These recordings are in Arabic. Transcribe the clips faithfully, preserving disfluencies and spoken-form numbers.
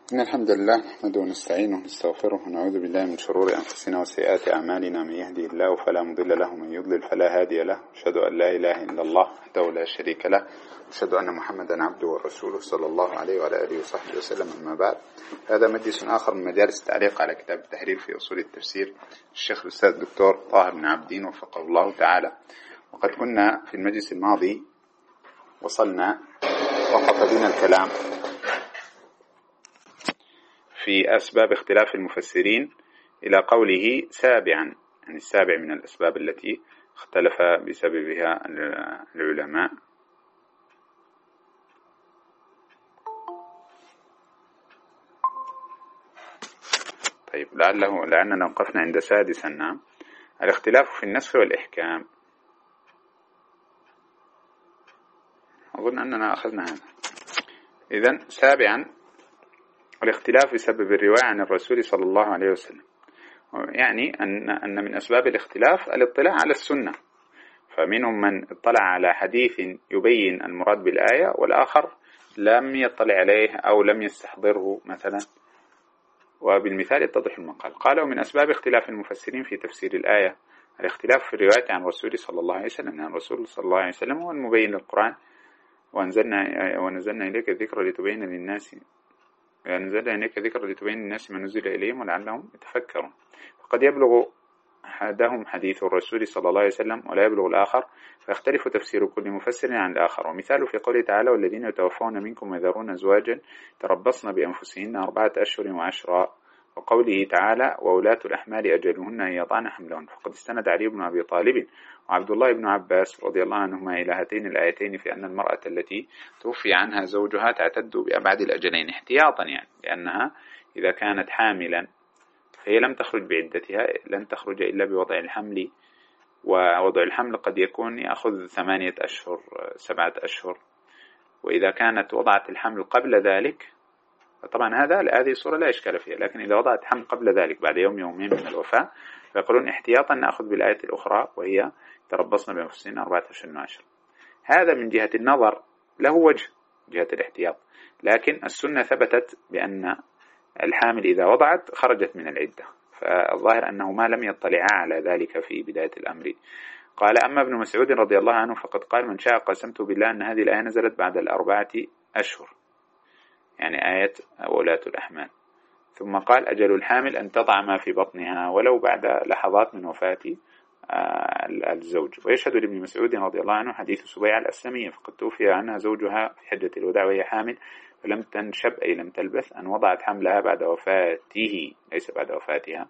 إن الحمد لله نحمده ونستعينه ونستغفره ونعوذ بالله من شرور أنفسنا وسيئات أعمالنا. من يهدي الله فلا مضل له ومن يضلل فلا هادي له. أشهد أن لا إله إلا الله وحده لا شريك له، أشهد أن محمدا عبده ورسوله صلى الله عليه وعلى آله وصحبه وسلم. أما بعد، هذا مجلس آخر من مجالس التعليق على كتاب التحرير في أصول التفسير الشيخ الأستاذ الدكتور طاهر بن عابدين وفقه الله تعالى. وقد كنا في المجلس الماضي وصلنا وقف بنا الكلام في أسباب اختلاف المفسرين إلى قوله سابعا، يعني السابع من الأسباب التي اختلف بسببها العلماء. طيب، لعله لأننا وقفنا عند سادسا. نعم، الاختلاف في النسخ والإحكام. أظن أننا أخذنا هذا. إذن سابعا، الاختلاف بسبب الرواية عن الرسول صلى الله عليه وسلم، يعني أن أن من أسباب الاختلاف الاطلاع على السنة، فمنهم من اطلع على حديث يبين المراد بالآية والآخر لم يطلع عليه أو لم يستحضره مثلا. وبالمثال يتضح المقال. قالوا من أسباب اختلاف المفسرين في تفسير الآية الاختلاف في الرواية عن الرسول صلى الله عليه وسلم، يعني الرسول صلى الله عليه وسلم هو المبين للقرآن، وأنزلنا ونزلنا إليك الذكر لتبين للناس نزل إليك ذكر لتبين الناس ما نزل إليهم ولعلهم يتفكرون. فقد يبلغ أحدهم حديث الرسول صلى الله عليه وسلم ولا يبلغ الآخر، فيختلف تفسير كل مفسر عن الآخر. ومثال في قوله تعالى: والذين يتوفون منكم ويذرون أزواجا تربصن بأنفسهن أربعة أشهر وعشرا، وقوله تعالى: وولاة الأحمال أجلهن أن يضعن حملهن. فقد استند علي بن أبي طالب وعبد الله بن عباس رضي الله عنهما إلى هاتين الآيتين في أن المرأة التي توفي عنها زوجها تعتد بأبعد الأجلين احتياطا، يعني لأنها إذا كانت حاملا فهي لم تخرج بعدتها، لن تخرج إلا بوضع الحمل، ووضع الحمل قد يكون يأخذ ثمانية أشهر سبعة أشهر. وإذا كانت وضعت الحمل قبل ذلك، طبعا هذا هذه الصورة لا إشكال فيها، لكن إذا وضعت حمل قبل ذلك بعد يوم يومين من الوفاة فيقولون احتياطا نأخذ بالآية الأخرى وهي تربصن بأنفسهن أربعة أشهر وعشرة. هذا من جهة النظر له وجه، جهة الاحتياط، لكن السنة ثبتت بأن الحامل إذا وضعت خرجت من العدة، فالظاهر أنه ما لم يطلع على ذلك في بداية الأمر. قال: أما ابن مسعود رضي الله عنه فقد قال: من شاء قسمت بالله أن هذه الآية نزلت بعد الأربعة أشهر، يعني آية ولاة الأحمال. ثم قال: أجل الحامل أن تضع ما في بطنها ولو بعد لحظات من وفاة الزوج. ويشهد لابن مسعود رضي الله عنه حديث سبيعة الأسلمية، فقد توفي عنها زوجها في حجة الوداع وهي حامل فلم تنشب أي لم تلبث أن وضعت حملها بعد وفاته ليس بعد وفاتها،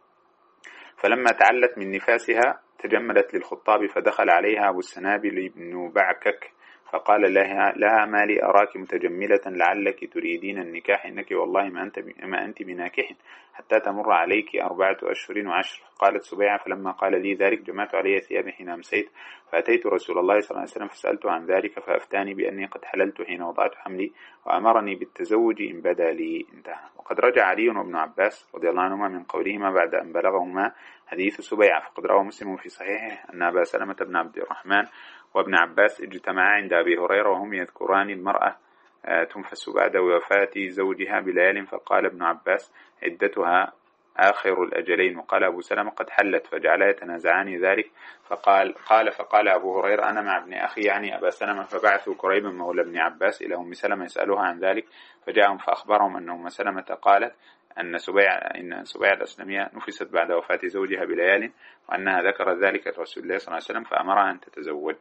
فلما تعلت من نفاسها تجملت للخطاب فدخل عليها أبو السنابل بن بعكك فقال لها, لها ما لي أراك متجملة لعلك تريدين النكاح، إنك والله ما أنت, ما أنت بناكح حتى تمر عليك أربعة أشهر وعشر. قالت سبيعة: فلما قال لي ذلك جمعت علي ثيابي حين أمسيت فأتيت رسول الله صلى الله عليه وسلم فسألته عن ذلك فأفتاني بأني قد حللت حين وضعت حملي وأمرني بالتزوج إن بدا لي. انتهى. وقد رجع علي وابن عباس رضي الله عنهما من قولهما بعد أن بلغهما حديث سبيعة، فقد روى مسلم في صحيحه أن أبا سلمة بن عبد الرحمن وابن عباس اجتمعا عند أبي هريرة وهم يذكران المرأة تنفس بعد وفاة زوجها بليال، فقال ابن عباس: عدتها آخر الأجلين. وقال أبو سلمة: قد حلت. فجعلا يتنازعان ذلك، فقال قال فقال أبو هريرة: أنا مع ابن أخي يعني أبا سلمة، فبعثوا كريبا مولى ابن عباس إلى أم سلمة يسألها عن ذلك، فجاءهم فأخبرهم أن أم سلمة قالت أن سبيعة إن سبيعة الأسلمية نفست بعد وفاة زوجها بليال، وأنها ذكرت ذلك لرسول الله صلى الله عليه وسلم فأمرها أن تتزوج.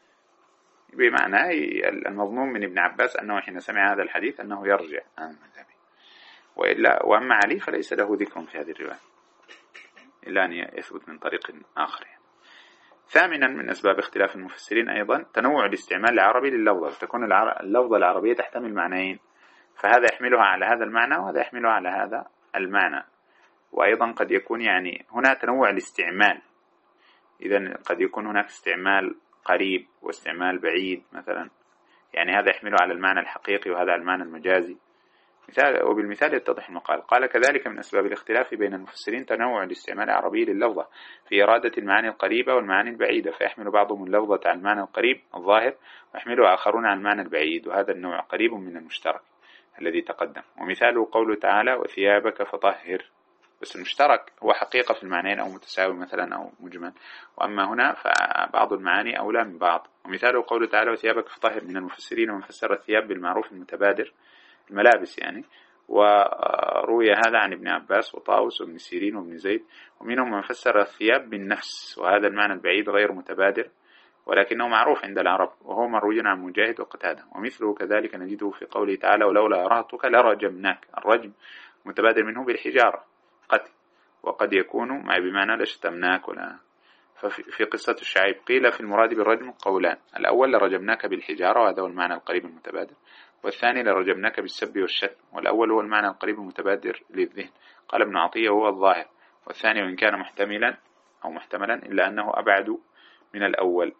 بمعنى المضمون من ابن عباس أنه حين سمع هذا الحديث أنه يرجع عن مذهبه، وإلا وأما علي فليس له ذكر في هذه الرواية إلا أن يثبت من طريق آخر. ثامنا من أسباب اختلاف المفسرين أيضا تنوع الاستعمال العربي لللفظة، تكون اللفظة العربية تحتمل معنيين، فهذا يحملها على هذا المعنى وهذا يحملها على هذا المعنى. وأيضا قد يكون يعني هنا تنوع الاستعمال، إذن قد يكون هناك استعمال قريب واستعمال بعيد مثلا، يعني هذا يحمله على المعنى الحقيقي وهذا على المعنى المجازي. مثال وبالمثال يتضح المقال. قال: كذلك من أسباب الاختلاف بين المفسرين تنوع الاستعمال العربي لللفظة في إرادة المعاني القريبة والمعاني البعيدة، فيحمل بعضهم اللفظة على المعنى القريب الظاهر ويحمله آخرون على المعنى البعيد، وهذا النوع قريب من المشترك. الذي تقدم. ومثاله قوله تعالى وثيابك فطهر، بس المشترك هو حقيقة في المعنيين أو متساوي مثلا أو مجمل، وأما هنا فبعض المعاني أولى من بعض. ومثاله قوله تعالى وثيابك فطهر من المفسرين ومن فسر الثياب بالمعروف المتبادر الملابس يعني، وروي هذا عن ابن عباس وطاووس وابن سيرين وابن زيد، ومنهم من فسر الثياب بالنفس، وهذا المعنى البعيد غير متبادر ولكنه معروف عند العرب، وهو مروي عن مجاهد وقتادة. ومثله كذلك نجده في قوله تعالى ولولا رهطك لرجمناك، الرجم متبادر منه بالحجارة قتل، وقد يكون ما بمعنى لشتمناك ولا. ففي قصة الشعيب قيل في المراد بالرجم قولان، الأول لرجمناك بالحجارة وهذا هو المعنى القريب المتبادر، والثاني لرجمناك بالسب والشتم، والأول هو المعنى القريب المتبادر للذهن. قال ابن عطية هو الظاهر، والثاني وإن كان محتملا أو محتملا إلا أنه أبعد من الأول.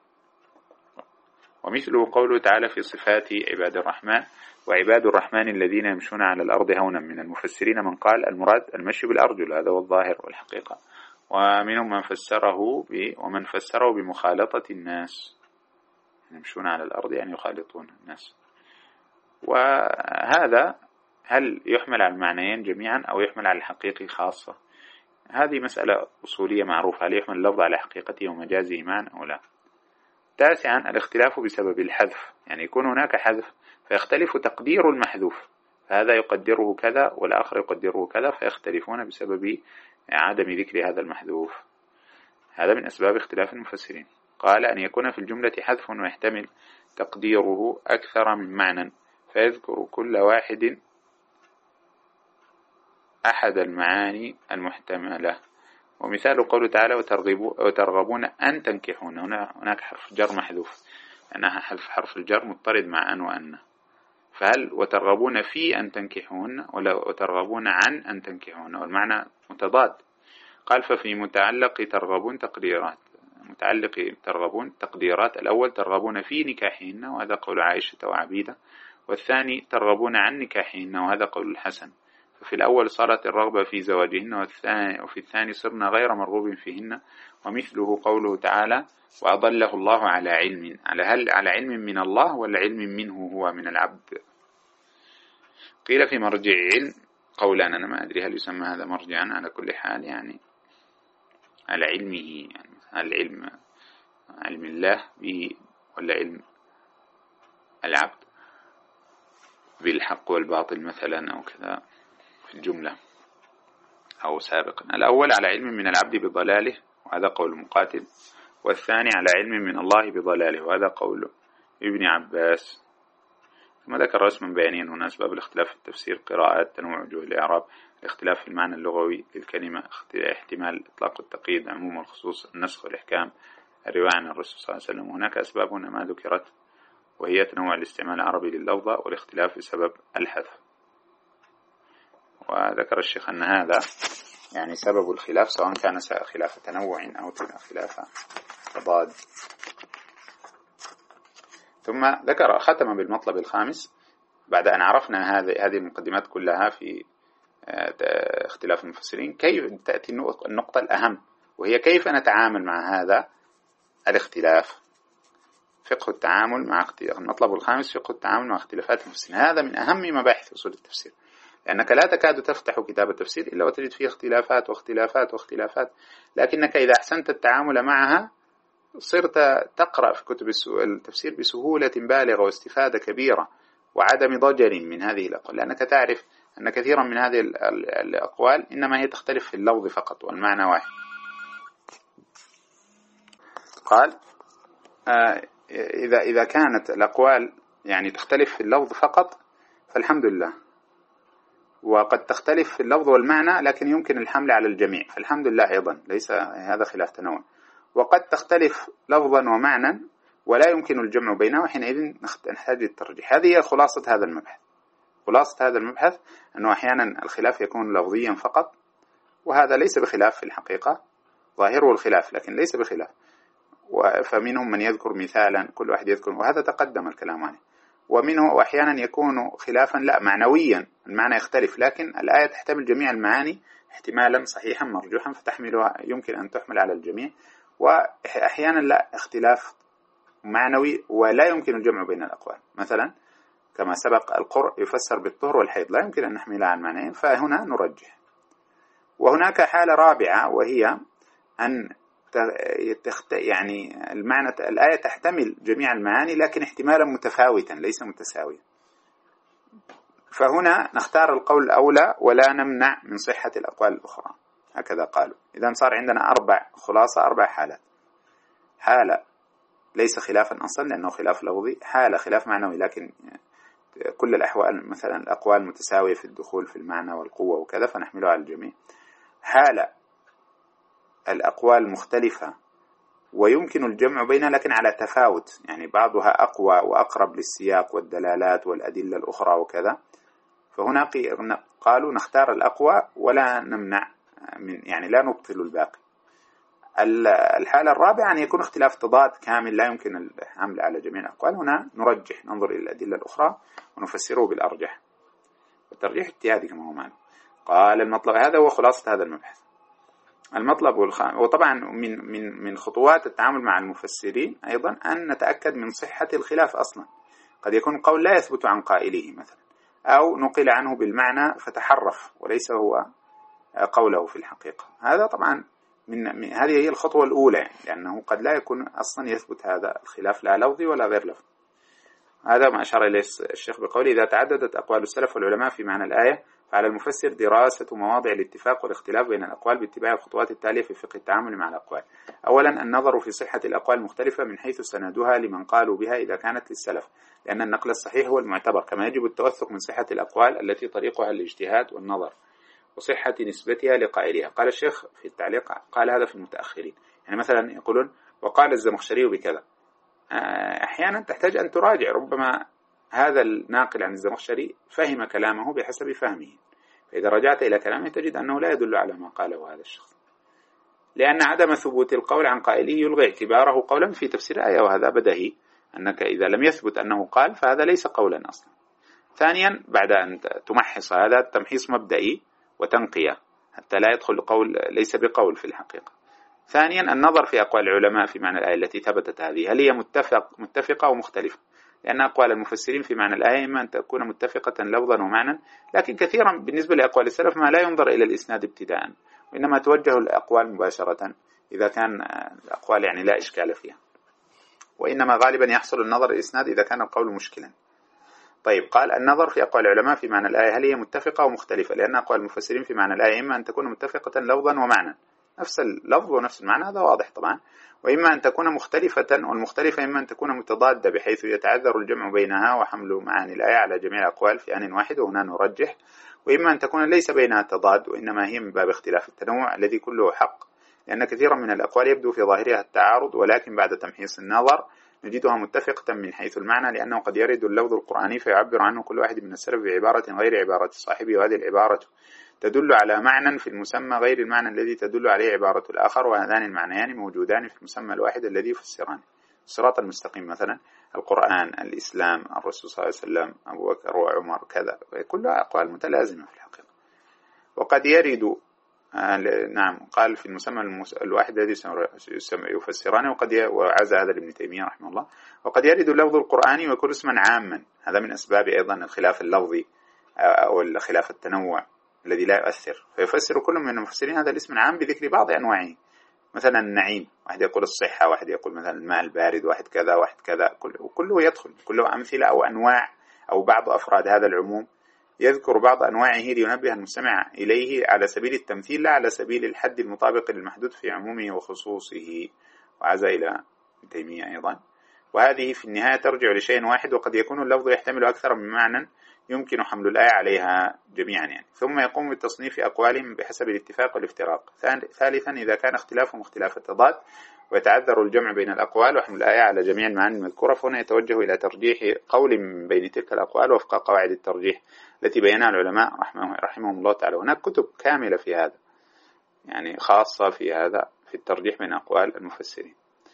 ومثله قوله تعالى في صفات عباد الرحمن وعباد الرحمن الذين يمشون على الأرض هونا، من المفسرين من قال المراد المشي بالأرجل، هذا هو الظاهر والحقيقة، ومنهم من فسره ب ومن فسره بمخالطة الناس، يمشون على الأرض يعني يخالطون الناس. وهذا هل يحمل على المعنيين جميعا أو يحمل على الحقيقة خاصة؟ هذه مسألة أصولية معروفة، هل يحمل اللفظ على حقيقته ومجازه معا أو لا. تاسعا الاختلاف بسبب الحذف، يعني يكون هناك حذف فيختلف تقدير المحذوف، فهذا يقدره كذا والآخر يقدره كذا، فيختلفون بسبب عدم ذكر هذا المحذوف. هذا من أسباب اختلاف المفسرين. قال أن يكون في الجملة حذف ويحتمل تقديره أكثر من معنى، فيذكر كل واحد أحد المعاني المحتملة. ومثال قوله تعالى وترغبون أن تنكحون، هنا هناك حرف جر محذوف، أنها حذف حرف الجر مضطرد مع أن وأن، فهل وترغبون في أن تنكحون ولا وترغبون عن أن تنكحون، والمعنى متضاد. قال ففي متعلق ترغبون تقديرات، متعلق ترغبون تقديرات، الأول ترغبون في نكاحهن وهذا قول عائشة وعبيدة، والثاني ترغبون عن نكاحهن وهذا قول الحسن. ففي الأول صارت الرغبة في زواجهن، والثاني وفي الثاني صرنا غير مرغوب فيهن. ومثله قوله تعالى وأضله الله على علم، على هل على علم من الله ولا علم منه هو من العبد؟ قيل في مرجع علم قولان، أنا ما أدري هل يسمى هذا مرجعا، على كل حال يعني على علمه، يعني العلم علم الله به ولا علم العبد بالحق والباطل مثلا أو كذا في الجملة أو سابقا. الأول على علم من العبد بضلاله وهذا قول مقاتل، والثاني على علم من الله بضلاله وهذا قول ابن عباس. ثم ذكر رسما بيانيا هنا أسباب الاختلاف في التفسير، قراءات، تنوع وجوه الإعراب، الاختلاف في المعنى اللغوي للكلمة، احتمال إطلاق التقييد، عموم والخصوص، النسخ والإحكام، الرواية عن الرسول صلى الله عليه وسلم. وهناك أسباب هنا ما ذكرت وهي تنوع الاستعمال العربي لللفظة والاختلاف بسبب الحذف. وذكر الشيخ أن هذا يعني سبب الخلاف، سواء كان خلاف تنوع أو خلاف تضاد. ثم ذكر ختم بالمطلب الخامس بعد أن عرفنا هذه هذه المقدمات كلها في اختلاف المفسرين، كيف تأتي النقطة الأهم وهي كيف نتعامل مع هذا الاختلاف. فقه التعامل مع اختلاف، المطلب الخامس فقه التعامل مع اختلافات المفسرين. هذا من أهم مباحث أصول التفسير، لأنك لا تكاد تفتح كتاب التفسير إلا وتجد فيه اختلافات واختلافات واختلافات، لكنك إذا أحسنت التعامل معها صرت تقرأ في كتب التفسير بسهولة بالغة واستفادة كبيرة وعدم ضجر من هذه الأقوال، لأنك تعرف أن كثيرا من هذه الأقوال إنما هي تختلف في اللفظ فقط والمعنى واحد. قال آه إذا إذا كانت الأقوال يعني تختلف في اللفظ فقط فالحمد لله، وقد تختلف في اللفظ والمعنى لكن يمكن الحمل على الجميع فالحمد لله أيضا، ليس هذا خلاف تنوع. وقد تختلف لفظا ومعنى ولا يمكن الجمع بينها، وحينئذ نحتاج الترجيح. هذه هي خلاصة هذا المبحث. خلاصة هذا المبحث أنه أحيانا الخلاف يكون لفظيا فقط، وهذا ليس بخلاف في الحقيقة، ظاهره الخلاف لكن ليس بخلاف. فمنهم من يذكر مثالا، كل واحد يذكر، وهذا تقدم الكلام عنه. ومنه وأحيانا يكون خلافا لا معنويا، المعنى يختلف لكن الآية تحتمل جميع المعاني احتمالا صحيحا مرجوحا فتحملها، يمكن أن تحمل على الجميع. وأحيانا لا، اختلاف معنوي ولا يمكن الجمع بين الأقوال، مثلا كما سبق القرء يفسر بالطهر والحيض، لا يمكن أن نحملها على المعنيين، فهنا نرجح. وهناك حالة رابعة وهي أن تخت... يعني المعنى الآية تحتمل جميع المعاني لكن احتمالا متفاوتا ليس متساويا، فهنا نختار القول الأولى ولا نمنع من صحة الأقوال الأخرى، هكذا قالوا. إذن صار عندنا أربع خلاصة أربع حالات: حالة ليس خلافا أصلا لأنه خلاف لفظي، حالة خلاف معنوي لكن كل الأحوال مثلا الأقوال متساوية في الدخول في المعنى والقوة وكذا فنحملها على الجميع، حالة الأقوال مختلفة ويمكن الجمع بينها لكن على تفاوت، يعني بعضها أقوى وأقرب للسياق والدلالات والأدلة الأخرى وكذا، فهنا قالوا نختار الأقوى ولا نمنع من يعني لا نبطل الباقي. الحالة الرابعة أن يكون اختلاف تضاد كامل لا يمكن الحمل على جميع الأقوال، هنا نرجح ننظر إلى الأدلة الأخرى ونفسره بالأرجح، والترجيح اجتهادي كما هو معنا. قال المطلب، هذا هو خلاصة هذا المبحث. المطلب والخامس، وطبعا من من من خطوات التعامل مع المفسرين أيضا أن نتأكد من صحة الخلاف أصلا. قد يكون القول لا يثبت عن قائله مثلا، أو نقل عنه بالمعنى فتحرف وليس هو قوله في الحقيقة. هذا طبعا من هذه هي الخطوة الأولى، يعني لأنه قد لا يكون أصلا يثبت هذا الخلاف لا لفظي ولا غير لفظي. هذا ما أشار إليه الشيخ بقوله: إذا تعددت أقوال السلف والعلماء في معنى الآية فعلى المفسر دراسة مواضع الاتفاق والاختلاف بين الأقوال باتباع الخطوات التالية في فقه التعامل مع الأقوال. أولا النظر في صحة الأقوال المختلفة من حيث سندها لمن قالوا بها إذا كانت للسلف، لأن النقل الصحيح هو المعتبر، كما يجب التوثق من صحة الأقوال التي طريقها الاجتهاد والنظر وصحة نسبتها لقائلها. قال الشيخ في التعليق، قال هذا في المتأخرين، يعني مثلا يقولون وقال الزمخشري بكذا، أحيانا تحتاج أن تراجع، ربما هذا الناقل عن الزمخشري فهم كلامه بحسب فهمه، فإذا رجعت إلى كلامه تجد أنه لا يدل على ما قاله هذا الشخص، لأن عدم ثبوت القول عن قائله يلغي اعتباره قولا في تفسير الآية، وهذا بديهي أنك إذا لم يثبت أنه قال فهذا ليس قولا أصلا. ثانيا بعد أن تمحص هذا التمحيص مبدئي وتنقية حتى لا يدخل قول ليس بقول في الحقيقة. ثانيا النظر في أقوال العلماء في معنى الآية التي ثبتت هذه، هل هي متفق متفقة ومختلفة، لأن أقوال المفسرين في معنى الآية إما أن تكون متفقة لفظا ومعنى، لكن كثيرا بالنسبة لأقوال السلف ما لا ينظر إلى الإسناد ابتداء، وإنما توجه الأقوال مباشرة إذا كان الأقوال يعني لا إشكال فيها، وإنما غالبا يحصل النظر الإسناد إذا كان القول مشكلا. طيب، قال النظر في أقوال العلماء في معنى الآية هل هي متفقة ومختلفة، لأن أقوال المفسرين في معنى الآية إما أن تكون متفقة لفظا ومعنى، نفس اللفظ ونفس المعنى، هذا واضح طبعا، وإما أن تكون مختلفة، والمختلفة إما أن تكون متضادة بحيث يتعذر الجمع بينها وحمل معاني الآية على جميع الأقوال في آن واحد، وهنا نرجح، وإما أن تكون ليس بينها تضاد وإنما هي من باب اختلاف التنوع الذي كله حق، لأن كثيرا من الأقوال يبدو في ظاهرها التعارض، ولكن بعد تمحيص النظر نجدها متفقة من حيث المعنى، لأنه قد يرد اللفظ القرآني فيعبر عنه كل واحد من السلف بعبارة غير عبارة صاحبه، وهذه العبارة تدل على معنى في المسمى غير المعنى الذي تدل عليه عبارة الآخر، وهذان المعنيان موجودان في المسمى الواحد الذي يفسران. الصراط المستقيم مثلا، القرآن، الإسلام، الرسول صلى الله عليه وسلم، أبو بكر وعمر، كذا، كلها أقوال متلازمة في الحقيقة. وقد يرد آه نعم قال في المسمى المس... الواحد الذي يفسرانه، وقد ي... وعز هذا لابن تيمية رحمه الله، وقد يرد اللفظ القرآني ويكون اسما عاما، هذا من أسباب أيضا الخلاف اللفظي أو الخلاف التنوع الذي لا يؤثر، فيفسر كل من المفسرين هذا الاسم العام بذكر بعض أنواعه، مثلا النعيم، واحد يقول الصحة، واحد يقول مثلا الماء البارد، واحد كذا واحد كذا، كله يدخل، كله أمثلة أو أنواع أو بعض أفراد هذا العموم، يذكر بعض أنواعه لينبه المستمع إليه على سبيل التمثيل لا على سبيل الحد المطابق للمحدود في عمومه وخصوصه، وعز إلى ابن تيمية أيضا. وهذه في النهاية ترجع لشيء واحد، وقد يكون اللفظ يحتمل أكثر من معنى يمكن حمل الآية عليها جميعا يعني. ثم يقوم بتصنيف أقوالهم بحسب الاتفاق والافتراق. ثالثا إذا كان اختلافهم اختلاف التضاد ويتعذر الجمع بين الأقوال وحمل الآية على جميع المعاني المذكورة، فهنا يتوجه إلى ترجيح قول من بين تلك الأقوال وفق قواعد الترجيح التي بينها العلماء رحمهم الله تعالى. هناك كتب كاملة في هذا، يعني خاصة في هذا في الترجيح بين أقوال المفسرين.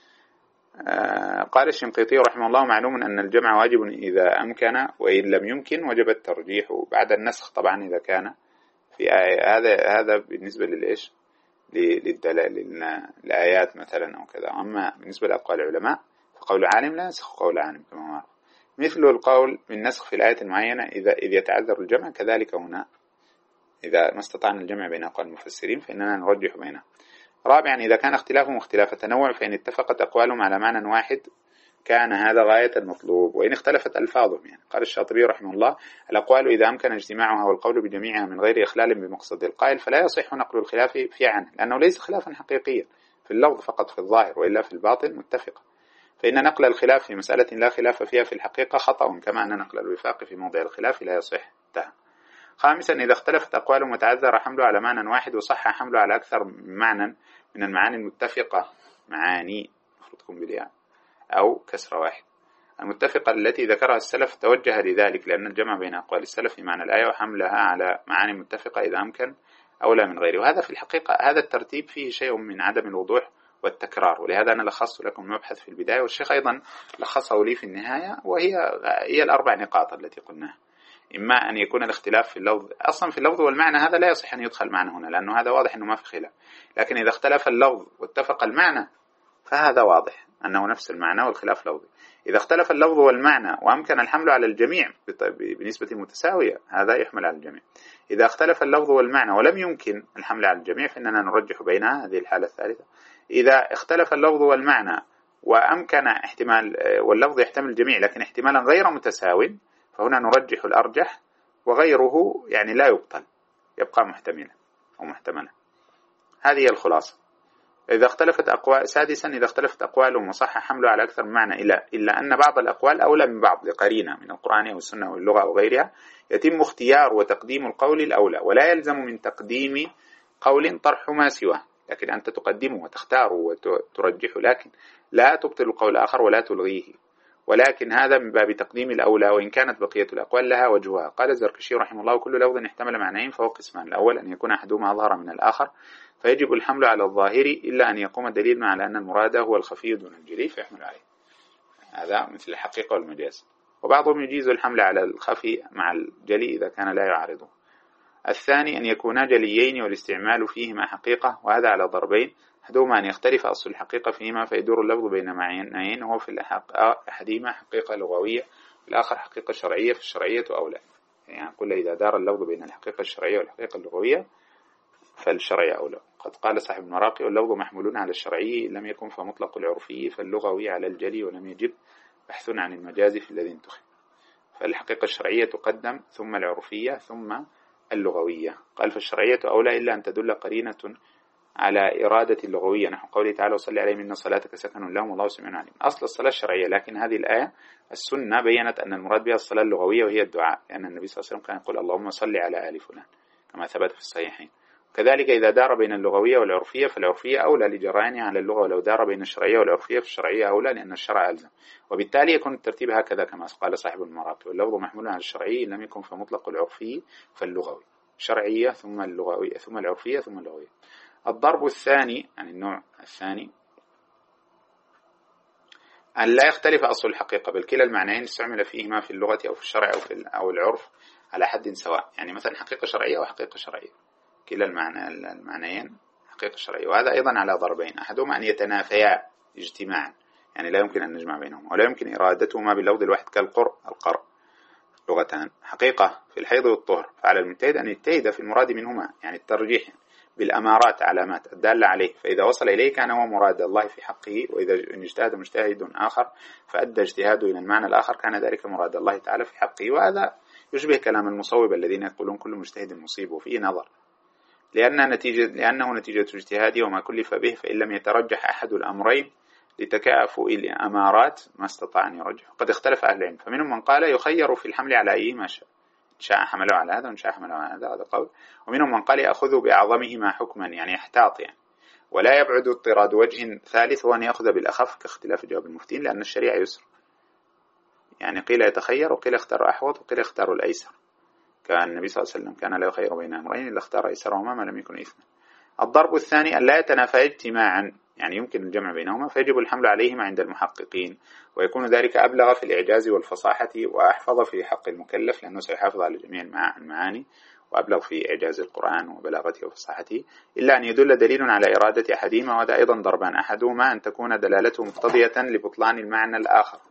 آه قال الشنقيطي رحمه الله: معلوم أن الجمع واجب إذا أمكن، وإن لم يمكن وجب الترجيح بعد النسخ، طبعا إذا كان في آية. هذا هذا بالنسبة للإيش للآيات مثلا أو كذا. أما بالنسبة لأقوال العلماء فقول عالم لا ينسخ قول عالم كما معروف. مثل القول بالنسخ في الآية المعينة إذا إذ يتعذر الجمع، كذلك هنا إذا ما استطعنا الجمع بين أقوال المفسرين فإننا نرجح بينها. رابعا إذا كان اختلافهم اختلاف تنوع فإن اتفقت أقوالهم على معنى واحد كان هذا غاية المطلوب، وإن اختلفت ألفاظهم. يعني قال الشاطبي رحمه الله: الأقوال إذا أمكن اجتماعها والقول بجميعها من غير إخلال بمقصد القائل فلا يصح نقل الخلاف في عنه، لأنه ليس خلافا حقيقيا في اللفظ فقط في الظاهر، وإلا في الباطن متفقة، فإن نقل الخلاف في مسألة لا خلاف فيها في الحقيقة خطأ، كما أن نقل الوفاق في موضع الخلاف لا يصح ده. خامسا إذا اختلفت أقوال متعذر حمله على معنى واحد وصح حمله على أكثر من معنى من المعاني المتفقة، معاني مفروضكم بالياء أو كسر واحد، المتفقة التي ذكرها السلف توجه لذلك، لأن الجمع بين أقوال السلف في معنى الآية وحملها على معاني متفقة إذا أمكن أولى من غيره. وهذا في الحقيقة هذا الترتيب فيه شيء من عدم الوضوح والتكرار، ولهذا أنا لخصت لكم مبحث في البداية والشيخ أيضا لخصه لي في النهاية، وهي هي الأربع نقاط التي قلناها. إما أن يكون الاختلاف في اللفظ، أصلا في اللفظ والمعنى هذا لا يصح أن يدخل معنى هنا، لأنه هذا واضح أنه ما في خلاف، لكن إذا اختلف اللفظ واتفق المعنى فهذا واضح أنه نفس المعنى والخلاف لفظي. إذا اختلف اللفظ والمعنى وأمكن الحمل على الجميع بنسبة متساوية هذا يحمل على الجميع. إذا اختلف اللفظ والمعنى ولم يمكن الحمل على الجميع فإننا نرجح بينها، هذه الحالة الثالثة. إذا اختلف اللفظ والمعنى وأمكن احتمال واللفظ يحتمل الجميع لكن احتمالا غير متساو، فهنا نرجح الأرجح، وغيره يعني لا يبطل، يبقى محتملا أو محتملا. هذه الخلاصة. إذا اختلفت أقوال سادسا إذا اختلفت أقوالهم وصح حمله على أكثر من معنى، إلا إلا أن بعض الأقوال أولى من بعض لقرينة من القرآن أو السنة أو اللغة أو غيرها، يتم اختيار وتقديم القول الأولى، ولا يلزم من تقديم قول طرح ما سواه، لكن أنت تقدمه وتختاره وترجحه، لكن لا تبطل القول الآخر ولا تلغيه، ولكن هذا من باب تقديم الأولى، وإن كانت بقية الأقوال لها وجهها. قال الزركشي رحمه الله: كل لفظ احتمل معنيين فهو قسمان، الأول أن يكون أحدهما أظهر من الآخر فيجب الحمل على الظاهر إلا أن يقوم دليل على أن المراد هو الخفي دون الجلي فيحمل عليه، هذا مثل الحقيقة والمجاز. وبعضهم يجيز الحمل على الخفي مع الجلي إذا كان لا يعارضه. الثاني أن يكونا جليين والاستعمال فيهما حقيقة، وهذا على ضربين: أحدهما أن يختلف أصل الحقيقة فيهما فيدور اللفظ بين معنيين، وهو في أحدهما حقيقة لغوية والآخر حقيقة شرعية، في الشرعية أولى. يعني قل إذا دار اللفظ بين الحقيقة الشرعية والحقيقة اللغوية فالشرعية أولى. قد قال صاحب المراقي: واللفظ محمولون على الشرعي لم يكن فمطلق العرفي، فاللغوي على الجلي ولم يجب بحث عن المجاز في الذي انتخب، فالحقيقة الشرعية تقدم ثم العرفية ثم اللغوية. قال: فالشرعية أولى إلا أن تدل قرينة على إرادة اللغوية، نحو قوله تعالى: وصلي عليهم إن صلاتك سكن لهم والله سميع عليم. أصل الصلاة الشرعية، لكن هذه الآية السنة بيّنت أن المراد بها الصلاة اللغوية وهي الدعاء، لأن النبي صلى الله عليه وسلم كان يقول: اللهم صل على آل فلان، كما ثبت في الصحيحين. كذلك إذا دار بين اللغوية والعرفية فالعرفية أولى لجريانها على اللغة، ولو دار بين الشرعية والعرفية فالشرعية أولى لأن الشرع ألزم، وبالتالي يكون الترتيب هكذا كما قال صاحب المراقي: واللفظ محمول على الشرعي لم يكن فمطلق العرفي فاللغوي، شرعية ثم اللغوية ثم العرفية ثم اللغوية. الضرب الثاني، يعني النوع الثاني، أن لا يختلف أصل الحقيقة، بل كلا المعنيين استعمل فيهما في اللغة أو في الشرع أو في أو العرف على حد سواء، يعني مثلا حقيقة شرعية وحقيقة شرعية، كلا المعنى المعنيين حقيقة شرعية. وهذا أيضا على ضربين: أحدهما أن يتنافيا اجتماعا، يعني لا يمكن أن نجمع بينهما، ولا يمكن إرادتهما باللفظ الواحد كالقرء القرء لغتان. حقيقة في الحيض والطهر، فعلى المجتهد أن يجتهد في المراد منهما، يعني الترجيح بالأمارات علامات الدالة عليه، فإذا وصل إليه كان هو مراد الله في حقه، وإذا اجتهد مجتهد آخر فأدى اجتهاده إلى المعنى الآخر كان ذلك مراد الله تعالى في حقه. وهذا يشبه كلام المصوب الذين يقولون كل مجتهد مصيب، وفيه نظر، لأن نتيجة لأنه نتيجة اجتهاده وما كلف به، فإن لم يترجح أحد الأمرين لتكافؤ الأمارات ما استطاع أن يرجح. قد اختلف أهل العلم، فمنهم من قال يخير في الحمل على أي ما شاء، شاء حمله على هذا وإن شاء حمله على هذا، هذا قول. ومنهم من قال يأخذ بأعظمهما حكما، يعني يحتاط يعني، ولا يبعد اضطراد وجه ثالث هو أن يأخذ بالأخف كاختلاف جواب المفتين، لأن الشريعة يسر، يعني قيل يتخير وقيل اختار أحوط وقيل اختار الأيسر، كان النبي صلى الله عليه وسلم كان لا يخير بين أمرين إلا اختار أيسرهما ما لم يكن إثما. الضرب الثاني أن لا يتنافى اجتماعا، يعني يمكن الجمع بينهما، فيجب الحمل عليهما عند المحققين، ويكون ذلك أبلغ في الإعجاز والفصاحة وأحفظ في حق المكلف، لأنه سيحافظ على جميع المعاني، وأبلغ في إعجاز القرآن وبلاغته وفصاحته، إلا أن يدل دليل على إرادة أحدهما، وهذا أيضا ضربان: أحدهما أن تكون دلالته مقتضية لبطلان المعنى الآخر،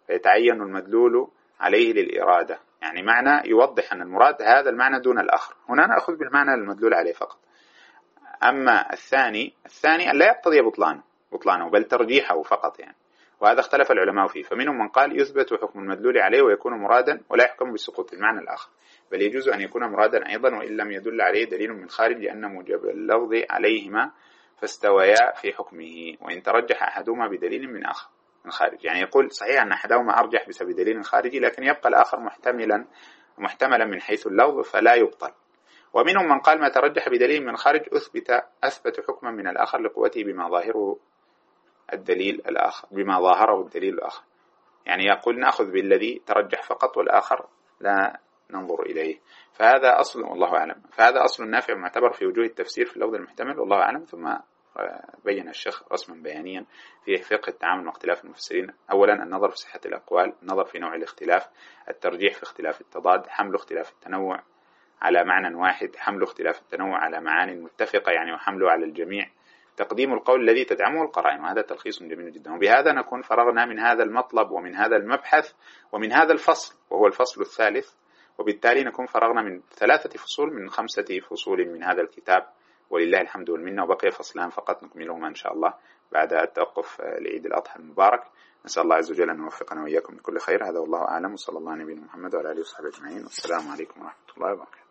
فيتعين المدلول عليه للإرادة، يعني معنى يوضح أن المراد هذا المعنى دون الآخر. هنا نأخذ بالمعنى المدلول عليه فقط. أما الثاني الثاني أن لا يقتضي بطلانه بطلانه بل ترجيحه فقط يعني، وهذا اختلف العلماء فيه، فمنهم من قال يثبت حكم المدلول عليه ويكون مرادا ولا يحكم بسقوط المعنى الآخر، بل يجوز أن يكون مرادا أيضا وإن لم يدل عليه دليل من خارج، لأن موجب اللفظ عليهما فاستويا في حكمه وإن ترجح أحدهما بدليل من آخر من خارج. يعني يقول صحيح أن أحدهما أرجح بسبب دليل خارجي، لكن يبقى الآخر محتملا محتملا من حيث اللفظ فلا يبطل. ومنهم من قال ما ترجح بدليل من خارج أثبت أثبت حكما من الآخر لقوته بما ظاهره الدليل الآخر بما ظاهره الدليل الآخر، يعني يقول نأخذ بالذي ترجح فقط والآخر لا ننظر إليه. فهذا أصل والله أعلم، فهذا أصل نافع معتبر في وجوه التفسير في اللفظ المحتمل والله أعلم. ثم بين الشيخ رسما بيانيا في فقه التعامل مع اختلاف المفسرين: أولا النظر في صحة الأقوال، النظر في نوع الاختلاف، الترجيح في اختلاف التضاد، حمل اختلاف التنوع على معنى واحد، حمل اختلاف التنوع على معاني متفقة يعني وحمله على الجميع، تقديم القول الذي تدعمه القرائن. وهذا تلخيص جميل جدا. وبهذا نكون فرغنا من هذا المطلب ومن هذا المبحث ومن هذا الفصل وهو الفصل الثالث، وبالتالي نكون فرغنا من ثلاثة فصول من خمسة فصول من هذا الكتاب ولله الحمد والمنة، وبقي فصلان فقط نكملهما إن شاء الله بعد التوقف لعيد الأضحى المبارك. نسأل الله عز وجل أن يوفقنا وإياكم لكل خير. هذا والله أعلم، وصلى الله على نبينا محمد وعلى آله وصحبه أجمعين، والسلام عليكم ورحمة الله وبركاته.